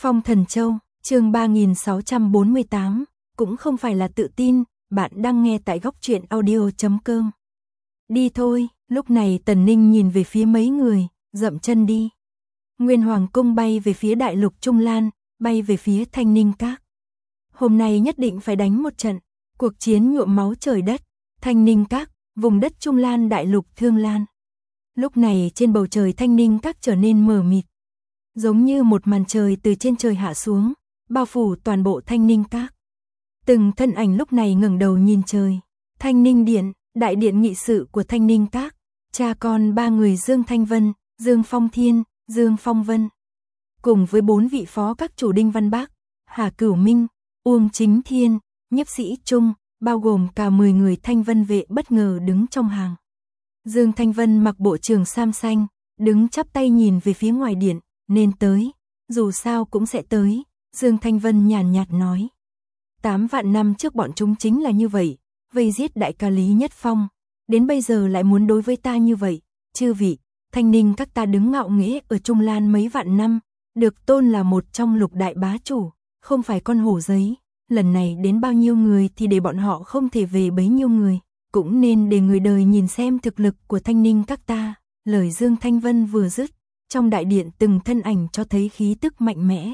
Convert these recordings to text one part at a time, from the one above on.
Phong Thần Châu, chương 3648, cũng không phải là tự tin, bạn đang nghe tại góc truyện audio.com. Đi thôi, lúc này Tần Ninh nhìn về phía mấy người, dậm chân đi. Nguyên Hoàng Cung bay về phía Đại Lục Trung Lan, bay về phía Thanh Ninh Các. Hôm nay nhất định phải đánh một trận, cuộc chiến nhuộm máu trời đất, Thanh Ninh Các, vùng đất Trung Lan Đại Lục Thương Lan. Lúc này trên bầu trời Thanh Ninh Các trở nên mờ mịt, giống như một màn trời từ trên trời hạ xuống, bao phủ toàn bộ Thanh Ninh Các. Từng thân ảnh lúc này ngẩng đầu nhìn trời. Thanh Ninh Điện, đại điện nghị sự của Thanh Ninh Các, cha con ba người Dương Thanh Vân, Dương Phong Thiên, Dương Phong Vân, cùng với 4 vị phó các chủ Đinh Văn Bác, Hà Cửu Minh, Uông Chính Thiên, Nhiếp Sĩ Trung, bao gồm cả 10 người Thanh Vân vệ bất ngờ đứng trong hàng. Dương Thanh Vân mặc bộ trường sam xanh, đứng chắp tay nhìn về phía ngoài điện, nên tới, dù sao cũng sẽ tới, Dương Thanh Vân nhàn nhạt nói. 8 vạn năm trước bọn chúng chính là như vậy, vây giết đại ca Lý Nhất Phong, đến bây giờ lại muốn đối với ta như vậy, chư vị, Thanh Ninh Các ta đứng ngạo nghễ ở Trung Lan mấy vạn năm, được tôn là một trong lục đại bá chủ, không phải con hổ giấy, lần này đến bao nhiêu người thì để bọn họ không thể về bấy nhiêu người, cũng nên để người đời nhìn xem thực lực của Thanh Ninh Các ta. Lời Dương Thanh Vân vừa dứt, trong đại điện từng thân ảnh cho thấy khí tức mạnh mẽ.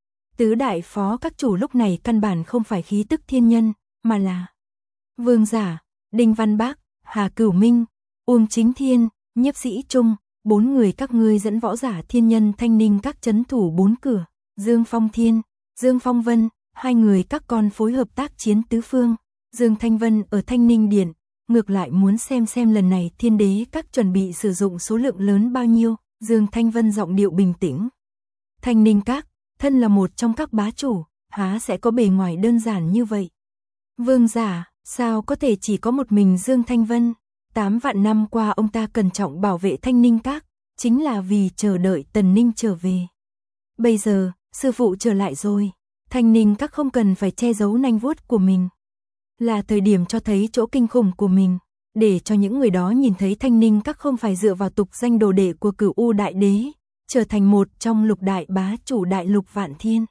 Tứ đại phó các chủ lúc này căn bản không phải khí tức thiên nhân, mà là Vương Giả, Đinh Văn Bác, Hà Cửu Minh, Uông Chính Thiên, Nhiếp Sĩ Trung, 4 người các ngươi dẫn võ giả thiên nhân Thanh Ninh Các trấn thủ 4 cửa, Dương Phong Thiên, Dương Phong Vân, 2 người các con phối hợp tác chiến tứ phương. Dương Thanh Vân ở Thanh Ninh Điện, ngược lại muốn xem lần này Thiên Đế Các chuẩn bị sử dụng số lượng lớn bao nhiêu. Dương Thanh Vân giọng điệu bình tĩnh. Thanh Ninh Các, thân là một trong các bá chủ, há sẽ có bề ngoài đơn giản như vậy. Vương Giả, sao có thể chỉ có một mình Dương Thanh Vân? 8 vạn năm qua ông ta cẩn trọng bảo vệ Thanh Ninh Các, chính là vì chờ đợi Tần Ninh trở về. Bây giờ, sư phụ trở lại rồi, Thanh Ninh Các không cần phải che giấu nanh vuốt của mình. Là thời điểm cho thấy chỗ kinh khủng của mình, để cho những người đó nhìn thấy Thanh Ninh Các không phải dựa vào tục danh đồ đệ của Cửu U Đại Đế, trở thành một trong lục đại bá chủ đại lục Vạn Thiên,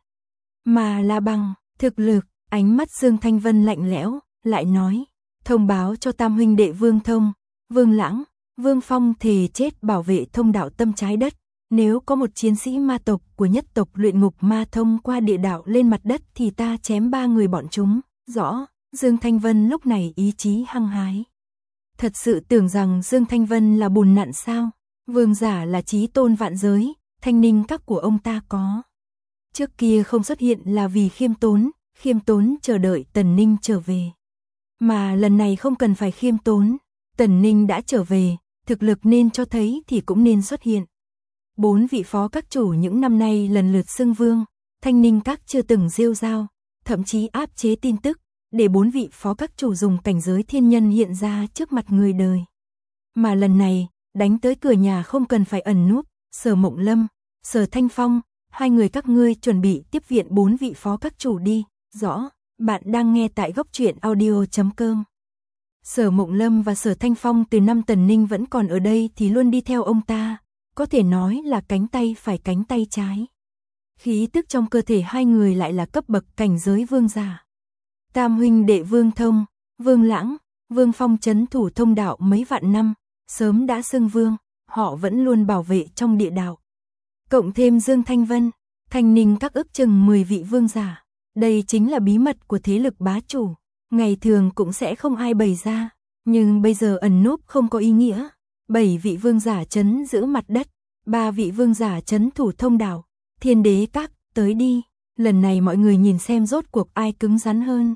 mà là bằng thực lực. Ánh mắt Dương Thanh Vân lạnh lẽo, lại nói, thông báo cho tam huynh đệ Vương Thông, Vương Lãng, Vương Phong thề chết bảo vệ thông đạo tâm trái đất. Nếu có một chiến sĩ ma tộc của nhất tộc luyện ngục ma thông qua địa đạo lên mặt đất thì ta chém 3 người bọn chúng. Rõ. Dương Thanh Vân lúc này ý chí hăng hái. Thật sự tưởng rằng Dương Thanh Vân là bùn nặn sao? Vương Giả là chí tôn vạn giới, Thanh Ninh Các của ông ta có. Trước kia không xuất hiện là vì khiêm tốn chờ đợi Tần Ninh trở về. Mà lần này không cần phải khiêm tốn, Tần Ninh đã trở về, thực lực nên cho thấy thì cũng nên xuất hiện. 4 vị phó các chủ những năm nay lần lượt xưng vương, Thanh Ninh Các chưa từng rêu rao, thậm chí áp chế tin tức, để 4 vị phó các chủ dùng cảnh giới thiên nhân hiện ra trước mặt người đời. Mà lần này, đánh tới cửa nhà không cần phải ẩn núp, Sở Mộng Lâm, Sở Thanh Phong, 2 người các ngươi chuẩn bị tiếp viện 4 vị phó các chủ đi. Rõ, bạn đang nghe tại góc truyện audio.com. Sở Mộng Lâm và Sở Thanh Phong từ năm Tần Ninh vẫn còn ở đây thì luôn đi theo ông ta, có thể nói là cánh tay phải cánh tay trái. Khí tức trong cơ thể 2 người lại là cấp bậc cảnh giới vương giả. Tam huynh đệ Vương Thông, Vương Lãng, Vương Phong trấn thủ thông đạo mấy vạn năm, sớm đã xưng vương, họ vẫn luôn bảo vệ trong địa đạo. Cộng thêm Dương Thanh Vân, Thanh Ninh Các ước chừng 10 vị vương giả. Đây chính là bí mật của thế lực bá chủ, ngày thường cũng sẽ không ai bày ra, nhưng bây giờ ẩn núp không có ý nghĩa. 7 vị vương giả trấn giữ mặt đất, 3 vị vương giả trấn thủ thông đạo, Thiên Đế Các, tới đi. Lần này mọi người nhìn xem rốt cuộc ai cứng rắn hơn.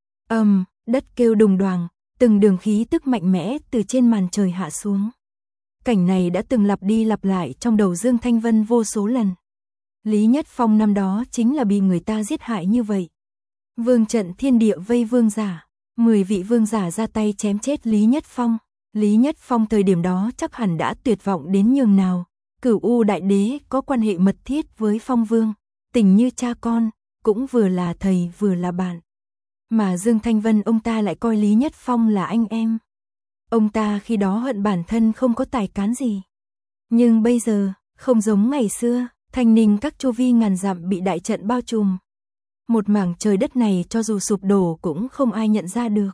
Đất kêu đùng đoàng, từng đường khí tức mạnh mẽ từ trên màn trời hạ xuống. Cảnh này đã từng lặp đi lặp lại trong đầu Dương Thanh Vân vô số lần. Lý Nhất Phong năm đó chính là bị người ta giết hại như vậy. Vương trận thiên địa vây vương giả, 10 vị vương giả ra tay chém chết Lý Nhất Phong. Lý Nhất Phong thời điểm đó chắc hẳn đã tuyệt vọng đến nhường nào. Cửu U Đại Đế có quan hệ mật thiết với Phong Vương, tình như cha con, cũng vừa là thầy vừa là bạn. Mà Dương Thanh Vân ông ta lại coi Lý Nhất Phong là anh em. Ông ta khi đó hận bản thân không có tài cán gì. Nhưng bây giờ, không giống ngày xưa, Thanh Ninh các chu vi ngàn dặm bị đại trận bao trùm. Một mảng trời đất này cho dù sụp đổ cũng không ai nhận ra được.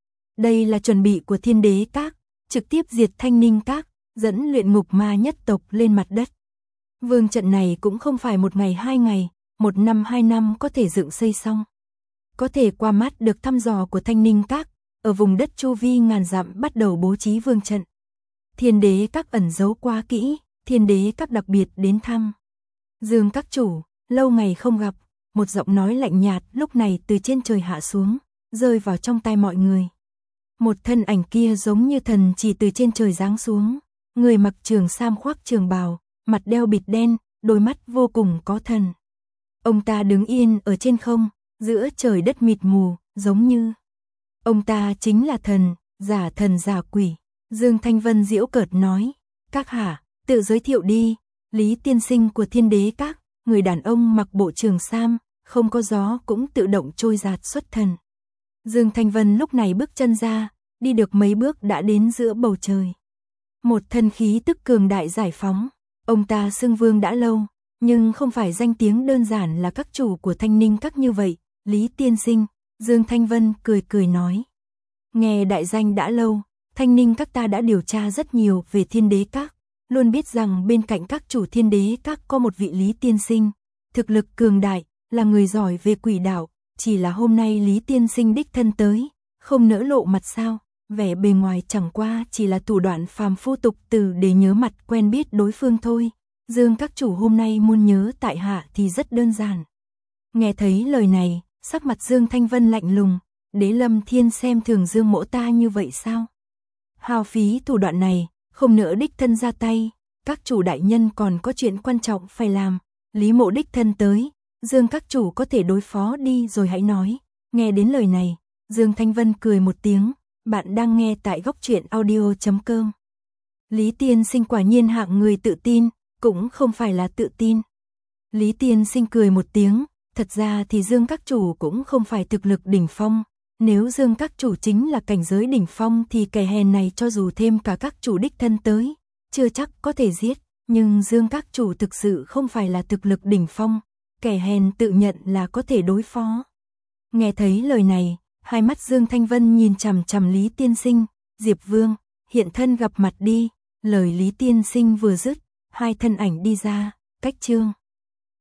Đây là chuẩn bị của Thiên Đế Các, trực tiếp diệt Thanh Ninh Các, dẫn luyện ngục ma nhất tộc lên mặt đất. Vương trận này cũng không phải một ngày 2 ngày, 1 năm 2 năm có thể dựng xây xong. Có thể qua mắt được thăm dò của Thanh Ninh Các, ở vùng đất chu vi ngàn dặm bắt đầu bố trí vương trận. Thiên Đế Các ẩn giấu quá kỹ, Thiên Đế Các đặc biệt đến thăm. Dương các chủ, lâu ngày không gặp, một giọng nói lạnh nhạt lúc này từ trên trời hạ xuống, rơi vào trong tai mọi người. Một thân ảnh kia giống như thần chỉ từ trên trời giáng xuống, người mặc trường sam khoác trường bào, mặt đeo bịt đen, đôi mắt vô cùng có thần. Ông ta đứng yên ở trên không, giữa trời đất mịt mù, giống như ông ta chính là thần giả quỷ. Dương Thanh Vân giễu cợt nói, các hạ, tự giới thiệu đi, Lý tiên sinh của Thiên Đế Các, người đàn ông mặc bộ trường sam, không có gió cũng tự động trôi giạt xuất thần. Dương Thanh Vân lúc này bước chân ra, đi được mấy bước đã đến giữa bầu trời. Một thân khí tức cường đại giải phóng, ông ta xưng vương đã lâu, nhưng không phải danh tiếng đơn giản là các chủ của Thanh Ninh Các như vậy. Lý tiên sinh, Dương Thanh Vân cười cười nói. Nghe đại danh đã lâu, Thanh Ninh Các ta đã điều tra rất nhiều về Thiên Đế Các, luôn biết rằng bên cạnh các chủ Thiên Đế Các có một vị Lý tiên sinh, thực lực cường đại, là người giỏi về quỷ đạo, chỉ là hôm nay Lý tiên sinh đích thân tới, không nỡ lộ mặt sao, vẻ bề ngoài chẳng qua chỉ là thủ đoạn phàm phu tục từ để nhớ mặt quen biết đối phương thôi. Dương các chủ hôm nay muốn nhớ tại hạ thì rất đơn giản. Nghe thấy lời này, sắc mặt Dương Thanh Vân lạnh lùng, Đế Lâm Thiên xem thường Dương mỗ ta như vậy sao? Hao phí thủ đoạn này, không nỡ đích thân ra tay, các chủ đại nhân còn có chuyện quan trọng phải làm, Lý mộ đích thân tới, Dương các chủ có thể đối phó đi rồi hãy nói. Nghe đến lời này, Dương Thanh Vân cười một tiếng, bạn đang nghe tại Góc Truyện Audio.com. Lý tiên sinh quả nhiên hạng người tự tin, cũng không phải là tự tin. Lý tiên sinh cười một tiếng, thật ra thì Dương các chủ cũng không phải thực lực đỉnh phong. Nếu Dương các chủ chính là cảnh giới đỉnh phong thì kẻ hèn này cho dù thêm cả các chủ đích thân tới, chưa chắc có thể giết. Nhưng Dương các chủ thực sự không phải là thực lực đỉnh phong, kẻ hèn tự nhận là có thể đối phó. Nghe thấy lời này, hai mắt Dương Thanh Vân nhìn chằm chằm Lý tiên sinh, Diệp Vương, hiện thân gặp mặt đi. Lời Lý tiên sinh vừa dứt, hai thân ảnh đi ra, cách chương.